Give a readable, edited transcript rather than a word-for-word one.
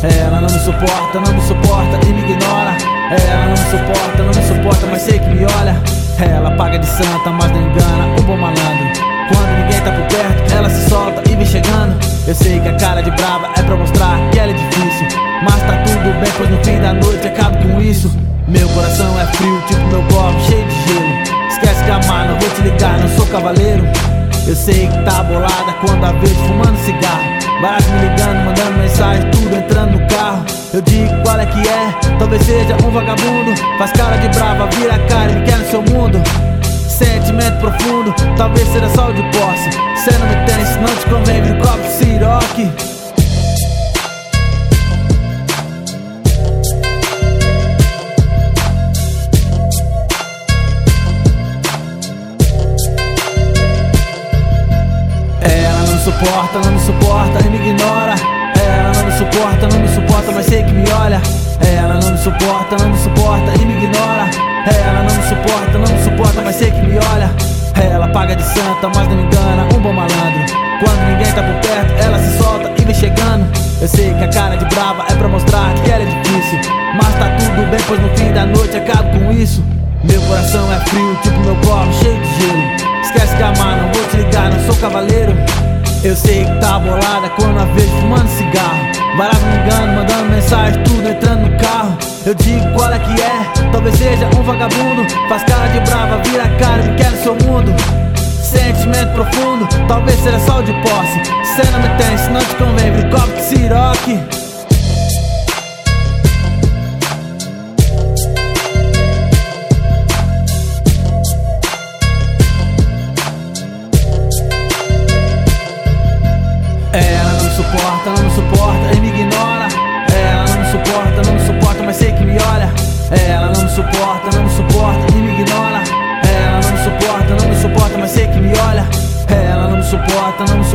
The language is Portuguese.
Ela não me suporta e me ignora. Ela não me suporta, mas sei que me olha. Ela paga de santa, mas não engana, um bom malandro. Quando ninguém tá por perto, ela se solta e vem chegando. Eu sei que a cara de brava é pra mostrar que ela é difícil, mas tá tudo bem, pois no fim da noite acabo com isso. Meu coração é frio, tipo meu copo cheio de gelo. Esquece que amar, não vou te ligar, não sou cavaleiro. Eu sei que tá bolada quando a vejo fumando cigarro. Vários me ligando, mandando mensagem, tudo entrando no carro. Eu digo qual é que é, talvez seja um vagabundo. Faz cara de brava, vira a cara e me quer no seu mundo. Sentimento profundo, talvez seja só o de posse. Cê não me tem, se não te convém, vira o copo de siroque. Não me suporta e me ignora. Ela não me suporta, mas sei que me olha. Ela não me suporta e me ignora. Ela não me suporta, mas sei que me olha. Ela paga de santa, mas não me engana, um bom malandro. Quando ninguém tá por perto, ela se solta e vem chegando. Eu sei que a cara de brava é pra mostrar que ela é difícil, mas tá tudo bem, pois no fim da noite acabo com isso. Meu coração é frio, tipo meu copo cheio de gelo. Esquece que amar, não vou te ligar, não sou cavaleiro. Eu sei que tá bolada quando a vejo fumando cigarro. Várias me ligando, mandando mensagem, tudo entrando no carro. Eu digo qual é que é, talvez seja um vagabundo. Faz cara de brava, vira a cara e me quer no seu mundo. Sentimento profundo, talvez seja só o de posse. Cê não me tem, se não te convém, vira copo de siroque. Não me suporta e me ignora. Ela não me suporta, mas sei que me olha. Ela não me suporta e me ignora. Ela não me suporta, mas sei que me olha. Ela não me suporta